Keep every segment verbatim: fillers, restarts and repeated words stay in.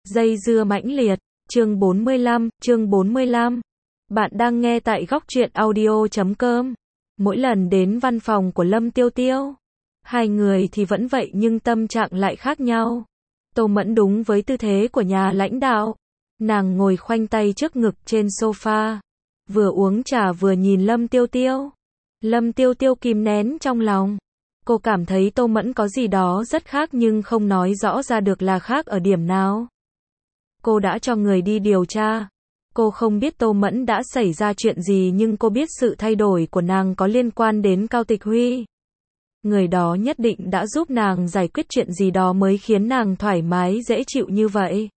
Dây dưa mãnh liệt, chương bốn mươi lăm, chương bốn mươi lăm. Bạn đang nghe tại góc truyện audio chấm com. Mỗi lần đến văn phòng của Lâm Tiêu Tiêu, hai người thì vẫn vậy nhưng tâm trạng lại khác nhau. Tô Mẫn đúng với tư thế của nhà lãnh đạo. Nàng ngồi khoanh tay trước ngực trên sofa, vừa uống trà vừa nhìn Lâm Tiêu Tiêu. Lâm Tiêu Tiêu kìm nén trong lòng. Cô cảm thấy Tô Mẫn có gì đó rất khác nhưng không nói rõ ra được là khác ở điểm nào. Cô đã cho người đi điều tra. Cô không biết Tô Mẫn đã xảy ra chuyện gì nhưng cô biết sự thay đổi của nàng có liên quan đến Cao Tịch Huy. Người đó nhất định đã giúp nàng giải quyết chuyện gì đó mới khiến nàng thoải mái dễ chịu như vậy.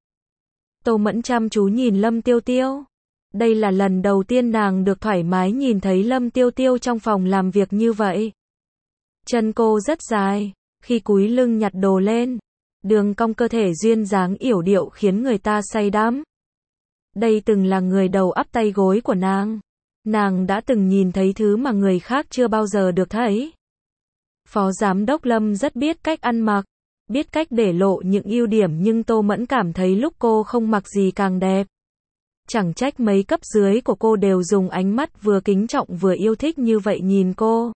Tô Mẫn chăm chú nhìn Lâm Tiêu Tiêu. Đây là lần đầu tiên nàng được thoải mái nhìn thấy Lâm Tiêu Tiêu trong phòng làm việc như vậy. Chân cô rất dài, khi cúi lưng nhặt đồ lên, đường cong cơ thể duyên dáng yểu điệu khiến người ta say đắm. Đây từng là người đầu ắp tay gối của nàng. Nàng đã từng nhìn thấy thứ mà người khác chưa bao giờ được thấy. Phó Giám đốc Lâm rất biết cách ăn mặc, biết cách để lộ những ưu điểm nhưng Tô Mẫn cảm thấy lúc cô không mặc gì càng đẹp. Chẳng trách mấy cấp dưới của cô đều dùng ánh mắt vừa kính trọng vừa yêu thích như vậy nhìn cô.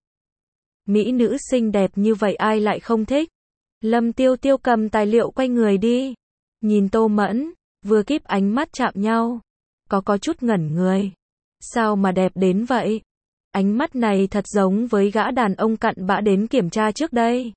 Mỹ nữ xinh đẹp như vậy ai lại không thích. Lâm Tiêu Tiêu cầm tài liệu quay người đi. Nhìn Tô Mẫn, vừa kíp ánh mắt chạm nhau. Có có chút ngẩn người. Sao mà đẹp đến vậy? Ánh mắt này thật giống với gã đàn ông cặn bã đến kiểm tra trước đây.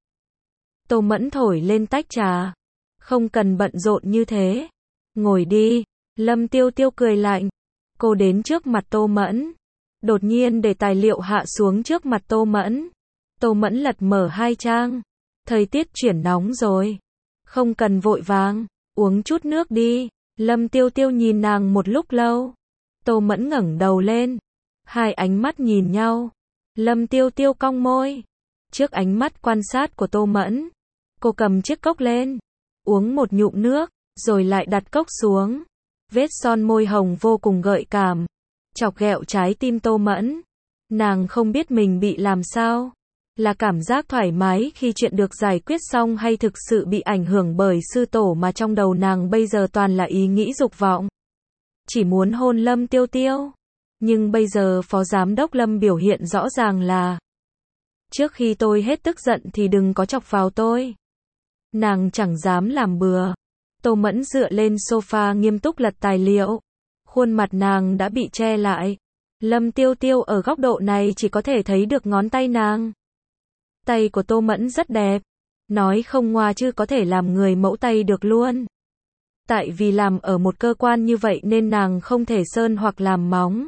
Tô Mẫn thổi lên tách trà. Không cần bận rộn như thế. Ngồi đi. Lâm Tiêu Tiêu cười lạnh. Cô đến trước mặt Tô Mẫn. Đột nhiên để tài liệu hạ xuống trước mặt Tô Mẫn. Tô Mẫn lật mở hai trang. Thời tiết chuyển nóng rồi. Không cần vội vàng. Uống chút nước đi. Lâm Tiêu Tiêu nhìn nàng một lúc lâu. Tô Mẫn ngẩng đầu lên. Hai ánh mắt nhìn nhau. Lâm Tiêu Tiêu cong môi. Trước ánh mắt quan sát của Tô Mẫn, cô cầm chiếc cốc lên. Uống một ngụm nước, rồi lại đặt cốc xuống. Vết son môi hồng vô cùng gợi cảm. Chọc ghẹo trái tim Tô Mẫn. Nàng không biết mình bị làm sao. Là cảm giác thoải mái khi chuyện được giải quyết xong hay thực sự bị ảnh hưởng bởi sư tổ mà trong đầu nàng bây giờ toàn là ý nghĩ dục vọng. Chỉ muốn hôn Lâm Tiêu Tiêu. Nhưng bây giờ Phó Giám đốc Lâm biểu hiện rõ ràng là trước khi tôi hết tức giận thì đừng có chọc vào tôi. Nàng chẳng dám làm bừa. Tô Mẫn dựa lên sofa nghiêm túc lật tài liệu. Khuôn mặt nàng đã bị che lại. Lâm Tiêu Tiêu ở góc độ này chỉ có thể thấy được ngón tay nàng. Tay của Tô Mẫn rất đẹp. Nói không ngoa chứ có thể làm người mẫu tay được luôn. Tại vì làm ở một cơ quan như vậy nên nàng không thể sơn hoặc làm móng.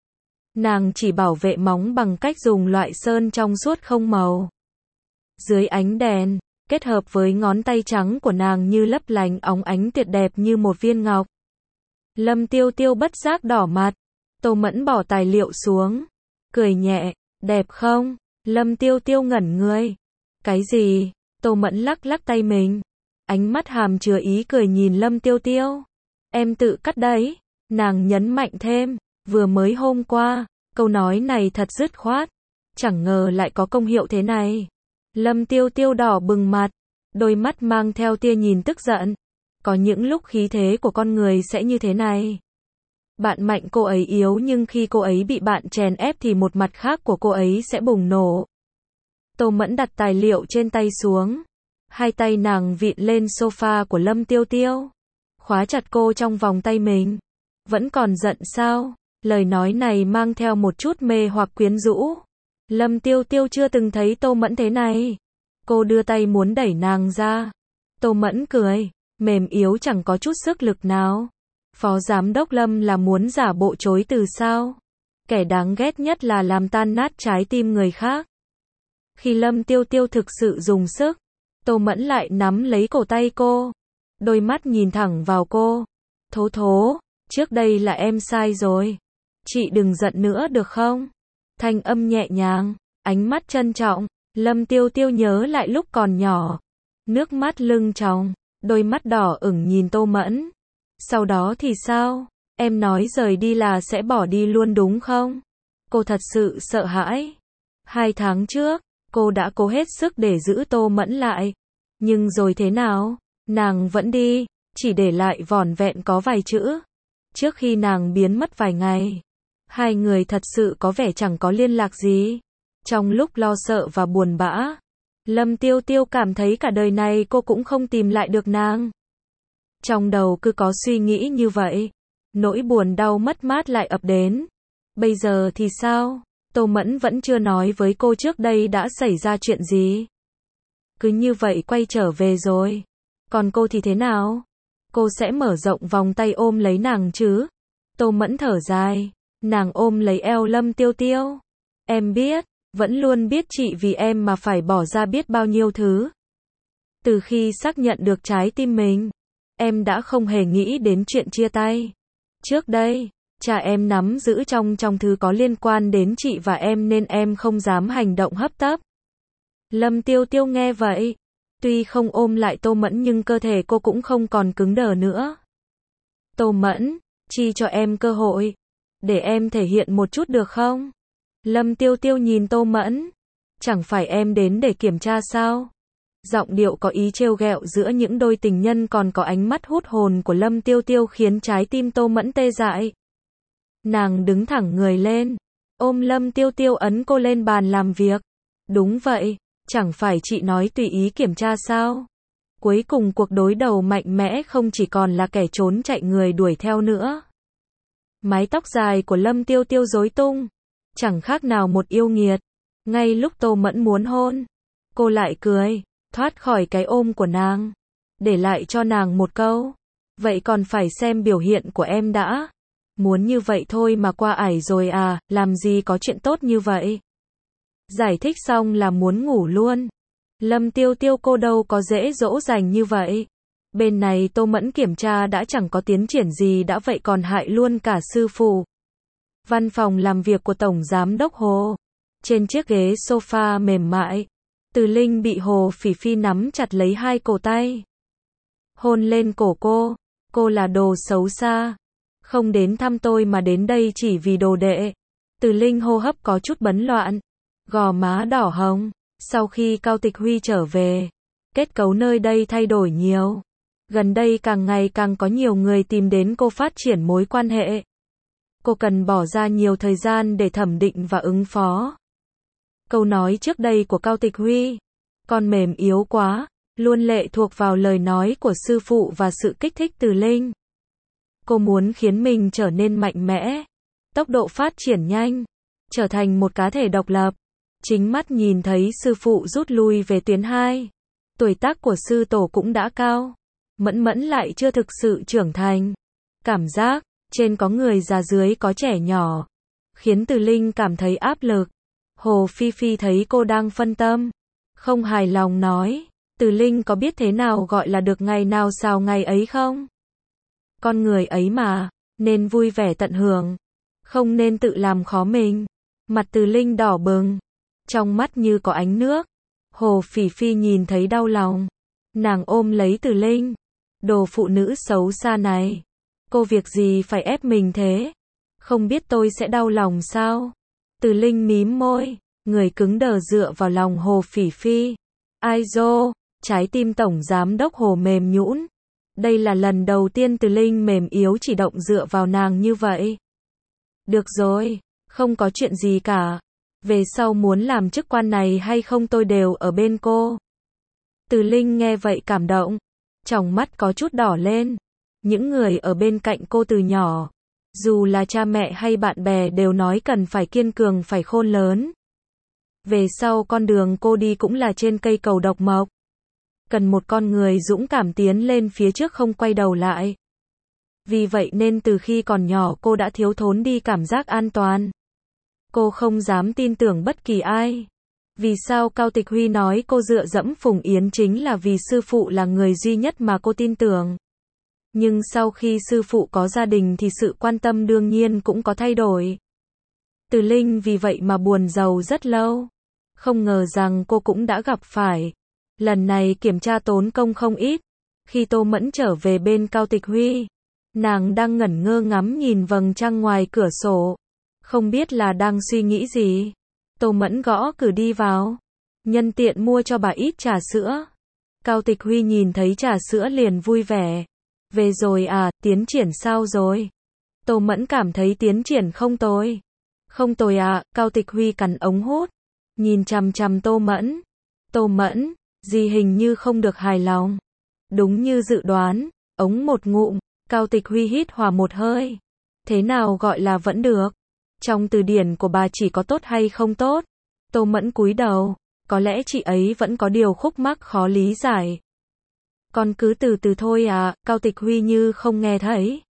Nàng chỉ bảo vệ móng bằng cách dùng loại sơn trong suốt không màu. Dưới ánh đèn, kết hợp với ngón tay trắng của nàng như lấp lánh óng ánh tuyệt đẹp như một viên ngọc. Lâm Tiêu Tiêu bất giác đỏ mặt. Tô Mẫn bỏ tài liệu xuống. Cười nhẹ, đẹp không? Lâm Tiêu Tiêu ngẩn người. Cái gì? Tô Mẫn lắc lắc tay mình. Ánh mắt hàm chứa ý cười nhìn Lâm Tiêu Tiêu. Em tự cắt đấy. Nàng nhấn mạnh thêm. Vừa mới hôm qua, câu nói này thật dứt khoát. Chẳng ngờ lại có công hiệu thế này. Lâm Tiêu Tiêu đỏ bừng mặt. Đôi mắt mang theo tia nhìn tức giận. Có những lúc khí thế của con người sẽ như thế này. Bạn mạnh cô ấy yếu nhưng khi cô ấy bị bạn chèn ép thì một mặt khác của cô ấy sẽ bùng nổ. Tô Mẫn đặt tài liệu trên tay xuống. Hai tay nàng vịn lên sofa của Lâm Tiêu Tiêu. Khóa chặt cô trong vòng tay mình. Vẫn còn giận sao? Lời nói này mang theo một chút mê hoặc quyến rũ. Lâm Tiêu Tiêu chưa từng thấy Tô Mẫn thế này. Cô đưa tay muốn đẩy nàng ra. Tô Mẫn cười, mềm yếu chẳng có chút sức lực nào. Phó Giám đốc Lâm là muốn giả bộ chối từ sao? Kẻ đáng ghét nhất là làm tan nát trái tim người khác. Khi Lâm Tiêu Tiêu thực sự dùng sức, Tô Mẫn lại nắm lấy cổ tay cô. Đôi mắt nhìn thẳng vào cô. Thố thố, trước đây là em sai rồi. Chị đừng giận nữa được không? Thanh âm nhẹ nhàng, ánh mắt trân trọng. Lâm Tiêu Tiêu nhớ lại lúc còn nhỏ. Nước mắt lưng tròng, đôi mắt đỏ ửng nhìn Tô Mẫn. Sau đó thì sao? Em nói rời đi là sẽ bỏ đi luôn đúng không? Cô thật sự sợ hãi. Hai tháng trước, cô đã cố hết sức để giữ Tô Mẫn lại. Nhưng rồi thế nào? Nàng vẫn đi. chỉ để lại vỏn vẹn có vài chữ. Trước khi nàng biến mất vài ngày, hai người thật sự có vẻ chẳng có liên lạc gì. Trong lúc lo sợ và buồn bã, Lâm Tiêu Tiêu cảm thấy cả đời này cô cũng không tìm lại được nàng. Trong đầu cứ có suy nghĩ như vậy, nỗi buồn đau mất mát lại ập đến. Bây giờ thì sao? Tô Mẫn vẫn chưa nói với cô trước đây đã xảy ra chuyện gì. Cứ như vậy quay trở về rồi. Còn cô thì thế nào? Cô sẽ mở rộng vòng tay ôm lấy nàng chứ? Tô Mẫn thở dài, nàng ôm lấy eo Lâm Tiêu Tiêu. Em biết, vẫn luôn biết chị vì em mà phải bỏ ra biết bao nhiêu thứ. Từ khi xác nhận được trái tim mình, em đã không hề nghĩ đến chuyện chia tay. Trước đây, cha em nắm giữ trong trong thứ có liên quan đến chị và em nên em không dám hành động hấp tấp. Lâm Tiêu Tiêu nghe vậy, tuy không ôm lại Tô Mẫn nhưng cơ thể cô cũng không còn cứng đờ nữa. Tô Mẫn, chi cho em cơ hội, để em thể hiện một chút được không? Lâm Tiêu Tiêu nhìn Tô Mẫn, chẳng phải em đến để kiểm tra sao? Giọng điệu có ý trêu ghẹo giữa những đôi tình nhân còn có ánh mắt hút hồn của Lâm Tiêu Tiêu khiến trái tim Tô Mẫn tê dại. Nàng đứng thẳng người lên, ôm Lâm Tiêu Tiêu ấn cô lên bàn làm việc. Đúng vậy, chẳng phải chị nói tùy ý kiểm tra sao? Cuối cùng cuộc đối đầu mạnh mẽ không chỉ còn là kẻ trốn chạy người đuổi theo nữa. Mái tóc dài của Lâm Tiêu Tiêu rối tung, chẳng khác nào một yêu nghiệt. Ngay lúc Tô Mẫn muốn hôn, cô lại cười, thoát khỏi cái ôm của nàng, để lại cho nàng một câu. Vậy còn phải xem biểu hiện của em đã. Muốn như vậy thôi mà qua ải rồi à, làm gì có chuyện tốt như vậy. Giải thích xong là muốn ngủ luôn. Lâm Tiêu Tiêu cô đâu có dễ dỗ dành như vậy. Bên này Tô Mẫn kiểm tra đã chẳng có tiến triển gì đã vậy còn hại luôn cả sư phụ. Văn phòng làm việc của Tổng Giám Đốc Hồ. Trên chiếc ghế sofa mềm mại, Từ Linh bị Hồ Phỉ Phi nắm chặt lấy hai cổ tay. Hôn lên cổ cô. Cô là đồ xấu xa. Không đến thăm tôi mà đến đây chỉ vì đồ đệ. Từ Linh hô hấp có chút bấn loạn. Gò má đỏ hồng. Sau khi Cao Tịch Huy trở về, kết cấu nơi đây thay đổi nhiều. Gần đây càng ngày càng có nhiều người tìm đến cô phát triển mối quan hệ. Cô cần bỏ ra nhiều thời gian để thẩm định và ứng phó. Câu nói trước đây của Cao Tịch Huy, con mềm yếu quá, luôn lệ thuộc vào lời nói của sư phụ và sự kích thích từ Linh. Cô muốn khiến mình trở nên mạnh mẽ, tốc độ phát triển nhanh, trở thành một cá thể độc lập. Chính mắt nhìn thấy sư phụ rút lui về tuyến hai. Tuổi tác của sư tổ cũng đã cao. Mẫn Mẫn lại chưa thực sự trưởng thành. Cảm giác, trên có người già dưới có trẻ nhỏ. Khiến Từ Linh cảm thấy áp lực. Hồ Phi Phi thấy cô đang phân tâm. Không hài lòng nói. Từ Linh có biết thế nào gọi là được ngày nào sao ngày ấy không? Con người ấy mà, nên vui vẻ tận hưởng. Không nên tự làm khó mình. Mặt Từ Linh đỏ bừng. Trong mắt như có ánh nước. Hồ Phỉ Phi nhìn thấy đau lòng. Nàng ôm lấy Từ Linh. Đồ phụ nữ xấu xa này. Cô việc gì phải ép mình thế? Không biết tôi sẽ đau lòng sao? Từ Linh mím môi. Người cứng đờ dựa vào lòng Hồ Phỉ Phi. Ai dô, trái tim Tổng Giám Đốc Hồ mềm nhũn. Đây là lần đầu tiên Từ Linh mềm yếu chỉ động dựa vào nàng như vậy. Được rồi, không có chuyện gì cả. Về sau muốn làm chức quan này hay không tôi đều ở bên cô. Từ Linh nghe vậy cảm động. Tròng mắt có chút đỏ lên. Những người ở bên cạnh cô từ nhỏ, dù là cha mẹ hay bạn bè đều nói cần phải kiên cường phải khôn lớn. Về sau con đường cô đi cũng là trên cây cầu độc mộc. Cần một con người dũng cảm tiến lên phía trước không quay đầu lại. Vì vậy nên từ khi còn nhỏ cô đã thiếu thốn đi cảm giác an toàn. Cô không dám tin tưởng bất kỳ ai. Vì sao Cao Tịch Huy nói cô dựa dẫm Phùng Yến chính là vì sư phụ là người duy nhất mà cô tin tưởng. Nhưng sau khi sư phụ có gia đình thì sự quan tâm đương nhiên cũng có thay đổi. Từ Linh vì vậy mà buồn rầu rất lâu. Không ngờ rằng cô cũng đã gặp phải. Lần này kiểm tra tốn công không ít. Khi Tô Mẫn trở về bên Cao Tịch Huy, nàng đang ngẩn ngơ ngắm nhìn vầng trăng ngoài cửa sổ. Không biết là đang suy nghĩ gì. Tô Mẫn gõ cửa đi vào. Nhân tiện mua cho bà ít trà sữa. Cao Tịch Huy nhìn thấy trà sữa liền vui vẻ. Về rồi à, tiến triển sao rồi? Tô Mẫn cảm thấy tiến triển không tồi. Không tồi à, Cao Tịch Huy cắn ống hút. Nhìn chằm chằm Tô Mẫn. Tô Mẫn, dì hình như không được hài lòng. Đúng như dự đoán, ống một ngụm, Cao Tịch Huy hít hòa một hơi. Thế nào gọi là vẫn được? Trong từ điển của bà chỉ có tốt hay không tốt? Tô Mẫn cúi đầu, có lẽ chị ấy vẫn có điều khúc mắc khó lý giải. Con cứ từ từ thôi à, Cao Tịch Huy như không nghe thấy.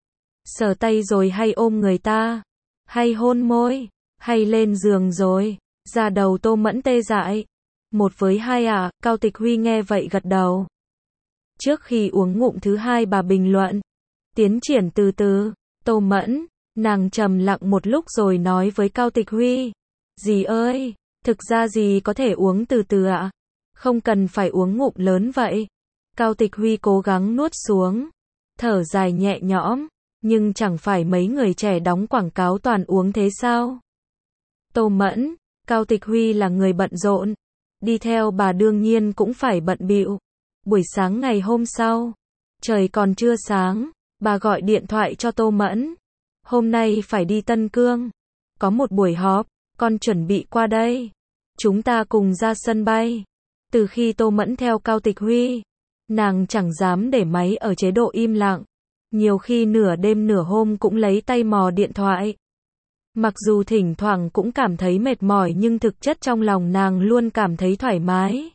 Sờ tay rồi hay ôm người ta, hay hôn môi, hay lên giường rồi, da đầu Tô Mẫn tê dại. Một với hai à, Cao Tịch Huy nghe vậy gật đầu. Trước khi uống ngụm thứ hai bà bình luận. Tiến triển từ từ, Tô Mẫn, nàng trầm lặng một lúc rồi nói với Cao Tịch Huy. Dì ơi, thực ra dì có thể uống từ từ ạ. Không cần phải uống ngụm lớn vậy. Cao Tịch Huy cố gắng nuốt xuống. Thở dài nhẹ nhõm. Nhưng chẳng phải mấy người trẻ đóng quảng cáo toàn uống thế sao? Tô Mẫn, Cao Tịch Huy là người bận rộn. Đi theo bà đương nhiên cũng phải bận bịu. Buổi sáng ngày hôm sau, trời còn chưa sáng, bà gọi điện thoại cho Tô Mẫn. Hôm nay phải đi Tân Cương. Có một buổi họp, con chuẩn bị qua đây. Chúng ta cùng ra sân bay. Từ khi Tô Mẫn theo Cao Tịch Huy, nàng chẳng dám để máy ở chế độ im lặng. Nhiều khi nửa đêm nửa hôm cũng lấy tay mò điện thoại. Mặc dù thỉnh thoảng cũng cảm thấy mệt mỏi nhưng thực chất trong lòng nàng luôn cảm thấy thoải mái.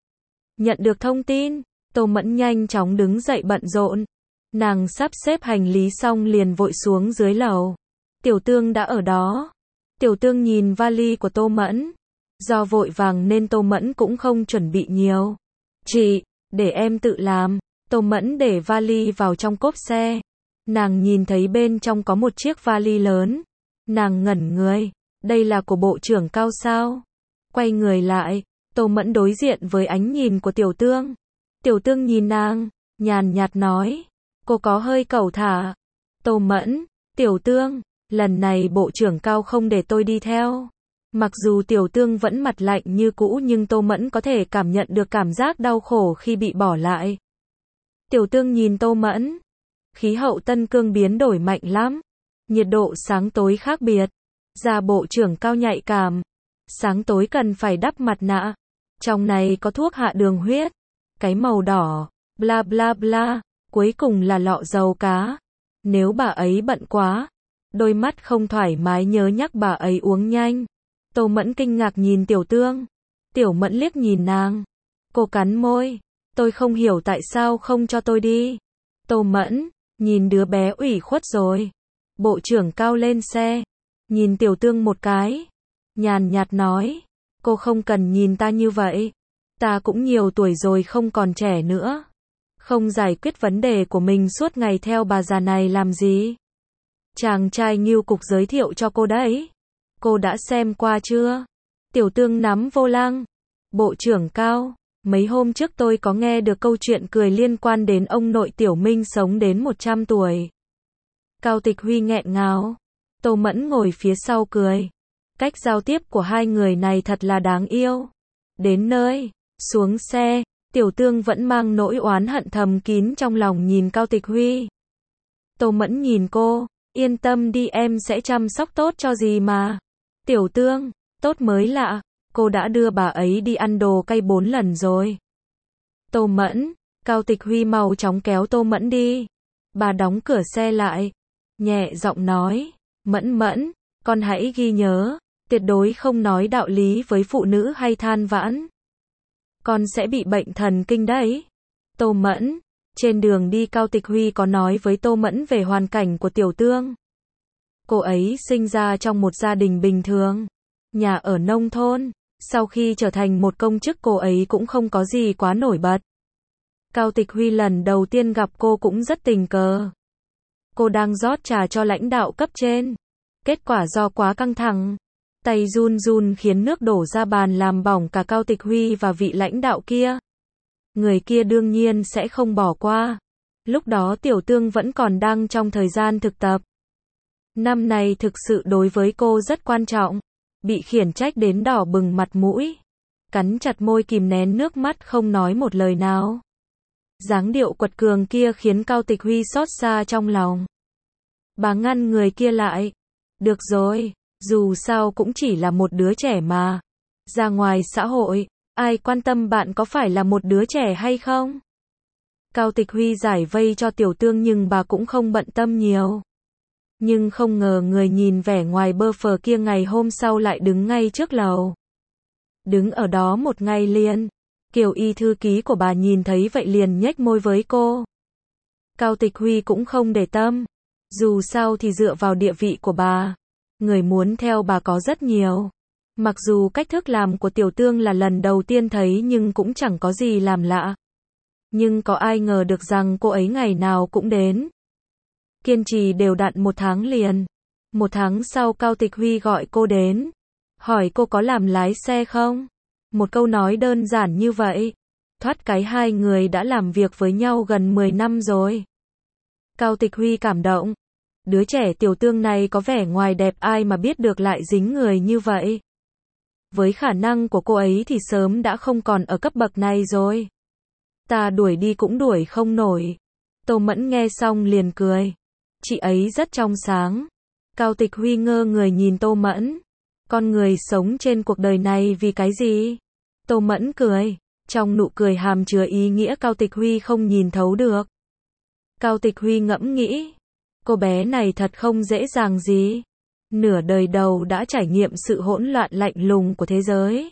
Nhận được thông tin, Tô Mẫn nhanh chóng đứng dậy bận rộn. Nàng sắp xếp hành lý xong liền vội xuống dưới lầu. Tiểu Tương đã ở đó. Tiểu Tương nhìn vali của Tô Mẫn. Do vội vàng nên Tô Mẫn cũng không chuẩn bị nhiều. Chị, để em tự làm. Tô Mẫn để vali vào trong cốp xe. Nàng nhìn thấy bên trong có một chiếc vali lớn. Nàng ngẩn người. Đây là của Bộ trưởng Cao sao? Quay người lại, Tô Mẫn đối diện với ánh nhìn của Tiểu Tương. Tiểu Tương nhìn nàng, nhàn nhạt nói. Cô có hơi cẩu thả. Tô Mẫn, Tiểu Tương, lần này Bộ trưởng Cao không để tôi đi theo. Mặc dù Tiểu Tương vẫn mặt lạnh như cũ nhưng Tô Mẫn có thể cảm nhận được cảm giác đau khổ khi bị bỏ lại. Tiểu Tương nhìn Tô Mẫn. Khí hậu Tân Cương biến đổi mạnh lắm. Nhiệt độ sáng tối khác biệt. Da Bộ trưởng Cao nhạy cảm. Sáng tối cần phải đắp mặt nạ. Trong này có thuốc hạ đường huyết. Cái màu đỏ. Bla bla bla. Cuối cùng là lọ dầu cá. Nếu bà ấy bận quá. Đôi mắt không thoải mái nhớ nhắc bà ấy uống nhanh. Tô Mẫn kinh ngạc nhìn Tiểu Tương. Tiểu Mẫn liếc nhìn nàng. Cô cắn môi. Tôi không hiểu tại sao không cho tôi đi. Tô Mẫn, nhìn đứa bé ủy khuất rồi. Bộ trưởng Cao lên xe. Nhìn Tiểu Tương một cái. Nhàn nhạt nói. Cô không cần nhìn ta như vậy. Ta cũng nhiều tuổi rồi không còn trẻ nữa. Không giải quyết vấn đề của mình suốt ngày theo bà già này làm gì. Chàng trai Ngưu Cục giới thiệu cho cô đấy. Cô đã xem qua chưa? Tiểu Tương nắm vô lăng. Bộ trưởng Cao, mấy hôm trước tôi có nghe được câu chuyện cười liên quan đến ông nội Tiểu Minh sống đến một trăm tuổi. Cao Tịch Huy nghẹn ngào. Tô Mẫn ngồi phía sau cười. Cách giao tiếp của hai người này thật là đáng yêu. Đến nơi, xuống xe, Tiểu Tương vẫn mang nỗi oán hận thầm kín trong lòng nhìn Cao Tịch Huy. Tô Mẫn nhìn cô, yên tâm đi em sẽ chăm sóc tốt cho dì mà. Tiểu Tương, tốt mới lạ, cô đã đưa bà ấy đi ăn đồ cay bốn lần rồi. Tô Mẫn, Cao Tịch Huy mau chóng kéo Tô Mẫn đi. Bà đóng cửa xe lại, nhẹ giọng nói, Mẫn Mẫn, con hãy ghi nhớ, tuyệt đối không nói đạo lý với phụ nữ hay than vãn. Con sẽ bị bệnh thần kinh đấy. Tô Mẫn, trên đường đi Cao Tịch Huy có nói với Tô Mẫn về hoàn cảnh của Tiểu Tương. Cô ấy sinh ra trong một gia đình bình thường, nhà ở nông thôn, sau khi trở thành một công chức cô ấy cũng không có gì quá nổi bật. Cao Tịch Huy lần đầu tiên gặp cô cũng rất tình cờ. Cô đang rót trà cho lãnh đạo cấp trên. Kết quả do quá căng thẳng, tay run run khiến nước đổ ra bàn làm bỏng cả Cao Tịch Huy và vị lãnh đạo kia. Người kia đương nhiên sẽ không bỏ qua. Lúc đó Tiểu Tương vẫn còn đang trong thời gian thực tập. Năm này thực sự đối với cô rất quan trọng. Bị khiển trách đến đỏ bừng mặt mũi. Cắn chặt môi kìm nén nước mắt không nói một lời nào. Dáng điệu quật cường kia khiến Cao Tịch Huy xót xa trong lòng. Bà ngăn người kia lại. Được rồi, dù sao cũng chỉ là một đứa trẻ mà. Ra ngoài xã hội, ai quan tâm bạn có phải là một đứa trẻ hay không? Cao Tịch Huy giải vây cho Tiểu Tương nhưng bà cũng không bận tâm nhiều. Nhưng không ngờ người nhìn vẻ ngoài bơ phờ kia ngày hôm sau lại đứng ngay trước lầu. Đứng ở đó một ngày liền. Kiều Y thư ký của bà nhìn thấy vậy liền nhếch môi với cô. Cao Tịch Huy cũng không để tâm. Dù sao thì dựa vào địa vị của bà, người muốn theo bà có rất nhiều. Mặc dù cách thức làm của Tiểu Tương là lần đầu tiên thấy nhưng cũng chẳng có gì làm lạ. Nhưng có ai ngờ được rằng cô ấy ngày nào cũng đến. Kiên trì đều đặn một tháng liền. Một tháng sau Cao Tịch Huy gọi cô đến. Hỏi cô có làm lái xe không? Một câu nói đơn giản như vậy. Thoát cái hai người đã làm việc với nhau gần mười năm rồi. Cao Tịch Huy cảm động. Đứa trẻ Tiểu Tương này có vẻ ngoài đẹp ai mà biết được lại dính người như vậy. Với khả năng của cô ấy thì sớm đã không còn ở cấp bậc này rồi. Ta đuổi đi cũng đuổi không nổi. Tô Mẫn nghe xong liền cười. Chị ấy rất trong sáng. Cao Tịch Huy ngơ người nhìn Tô Mẫn. Con người sống trên cuộc đời này vì cái gì? Tô Mẫn cười. Trong nụ cười hàm chứa ý nghĩa Cao Tịch Huy không nhìn thấu được. Cao Tịch Huy ngẫm nghĩ. Cô bé này thật không dễ dàng gì. Nửa đời đầu đã trải nghiệm sự hỗn loạn lạnh lùng của thế giới.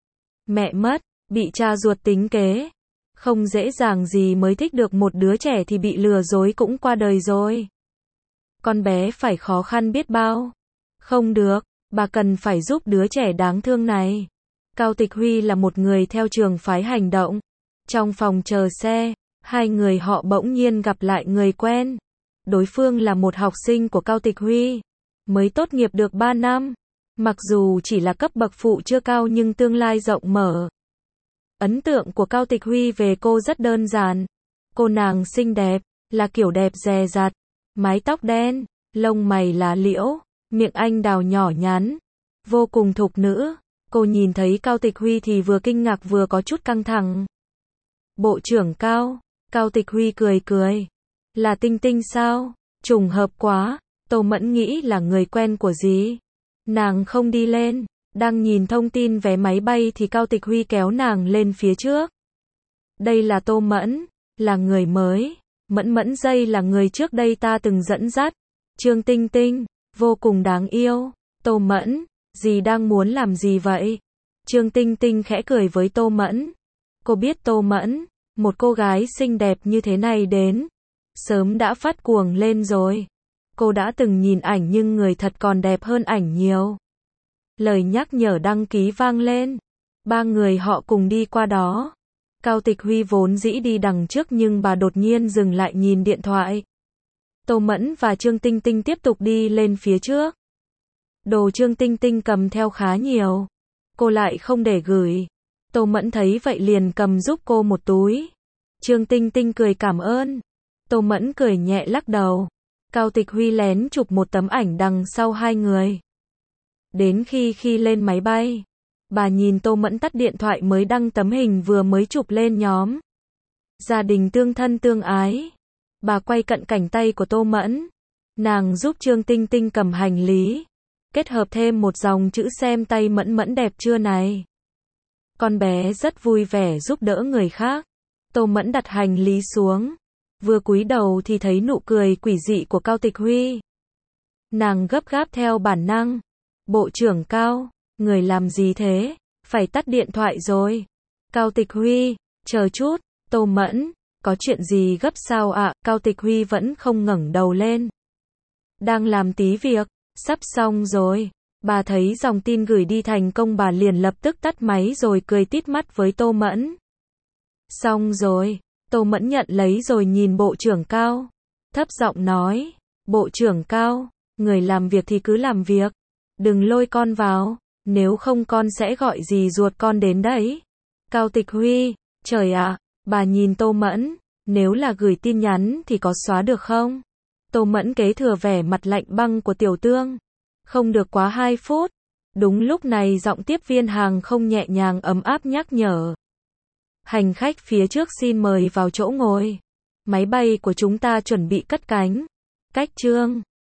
Mẹ mất, bị cha ruột tính kế. Không dễ dàng gì mới thích được một đứa trẻ thì bị lừa dối cũng qua đời rồi. Con bé phải khó khăn biết bao. Không được, bà cần phải giúp đứa trẻ đáng thương này. Cao Tịch Huy là một người theo trường phái hành động. Trong phòng chờ xe, hai người họ bỗng nhiên gặp lại người quen. Đối phương là một học sinh của Cao Tịch Huy. Mới tốt nghiệp được ba năm. Mặc dù chỉ là cấp bậc phụ chưa cao nhưng tương lai rộng mở. Ấn tượng của Cao Tịch Huy về cô rất đơn giản. Cô nàng xinh đẹp, là kiểu đẹp dè dặt. Mái tóc đen, lông mày lá liễu, miệng anh đào nhỏ nhắn. Vô cùng thục nữ. Cô nhìn thấy Cao Tịch Huy thì vừa kinh ngạc vừa có chút căng thẳng. Bộ trưởng Cao. Cao Tịch Huy cười cười. Là Tinh Tinh sao? Trùng hợp quá. Tô Mẫn nghĩ là người quen của dì. Nàng không đi lên. Đang nhìn thông tin vé máy bay thì Cao Tịch Huy kéo nàng lên phía trước. Đây là Tô Mẫn. Là người mới. Mẫn Mẫn dây là người trước đây ta từng dẫn dắt. Trương Tinh Tinh. Vô cùng đáng yêu. Tô Mẫn. Dì đang muốn làm gì vậy? Trương Tinh Tinh khẽ cười với Tô Mẫn. Cô biết Tô Mẫn. Một cô gái xinh đẹp như thế này đến. Sớm đã phát cuồng lên rồi. Cô đã từng nhìn ảnh nhưng người thật còn đẹp hơn ảnh nhiều. Lời nhắc nhở đăng ký vang lên. Ba người họ cùng đi qua đó. Cao Tịch Huy vốn dĩ đi đằng trước nhưng bà đột nhiên dừng lại nhìn điện thoại. Tô Mẫn và Trương Tinh Tinh tiếp tục đi lên phía trước. Đồ Trương Tinh Tinh cầm theo khá nhiều. Cô lại không để gửi. Tô Mẫn thấy vậy liền cầm giúp cô một túi. Trương Tinh Tinh cười cảm ơn. Tô Mẫn cười nhẹ lắc đầu. Cao Tịch Huy lén chụp một tấm ảnh đằng sau hai người. Đến khi khi lên máy bay, bà nhìn Tô Mẫn tắt điện thoại mới đăng tấm hình vừa mới chụp lên nhóm. Gia đình tương thân tương ái. Bà quay cận cảnh tay của Tô Mẫn. Nàng giúp Trương Tinh Tinh cầm hành lý. Kết hợp thêm một dòng chữ xem tay Mẫn Mẫn đẹp chưa này. Con bé rất vui vẻ giúp đỡ người khác. Tô Mẫn đặt hành lý xuống. Vừa cúi đầu thì thấy nụ cười quỷ dị của Cao Tịch Huy. Nàng gấp gáp theo bản năng. Bộ trưởng Cao, người làm gì thế? Phải tắt điện thoại rồi. Cao Tịch Huy, chờ chút. Tô Mẫn, có chuyện gì gấp sao ạ? À? Cao Tịch Huy vẫn không ngẩng đầu lên. Đang làm tí việc, sắp xong rồi. Bà thấy dòng tin gửi đi thành công bà liền lập tức tắt máy rồi cười tít mắt với Tô Mẫn. Xong rồi. Tô Mẫn nhận lấy rồi nhìn Bộ trưởng Cao. Thấp giọng nói. Bộ trưởng Cao, người làm việc thì cứ làm việc. Đừng lôi con vào. Nếu không con sẽ gọi dì ruột con đến đấy. Cao Tịch Huy. Trời ạ. Bà nhìn Tô Mẫn. Nếu là gửi tin nhắn thì có xóa được không? Tô Mẫn kế thừa vẻ mặt lạnh băng của Tiểu Tương. Không được quá hai phút. Đúng lúc này giọng tiếp viên hàng không nhẹ nhàng ấm áp nhắc nhở. Hành khách phía trước xin mời vào chỗ ngồi. Máy bay của chúng ta chuẩn bị cất cánh. Cách chương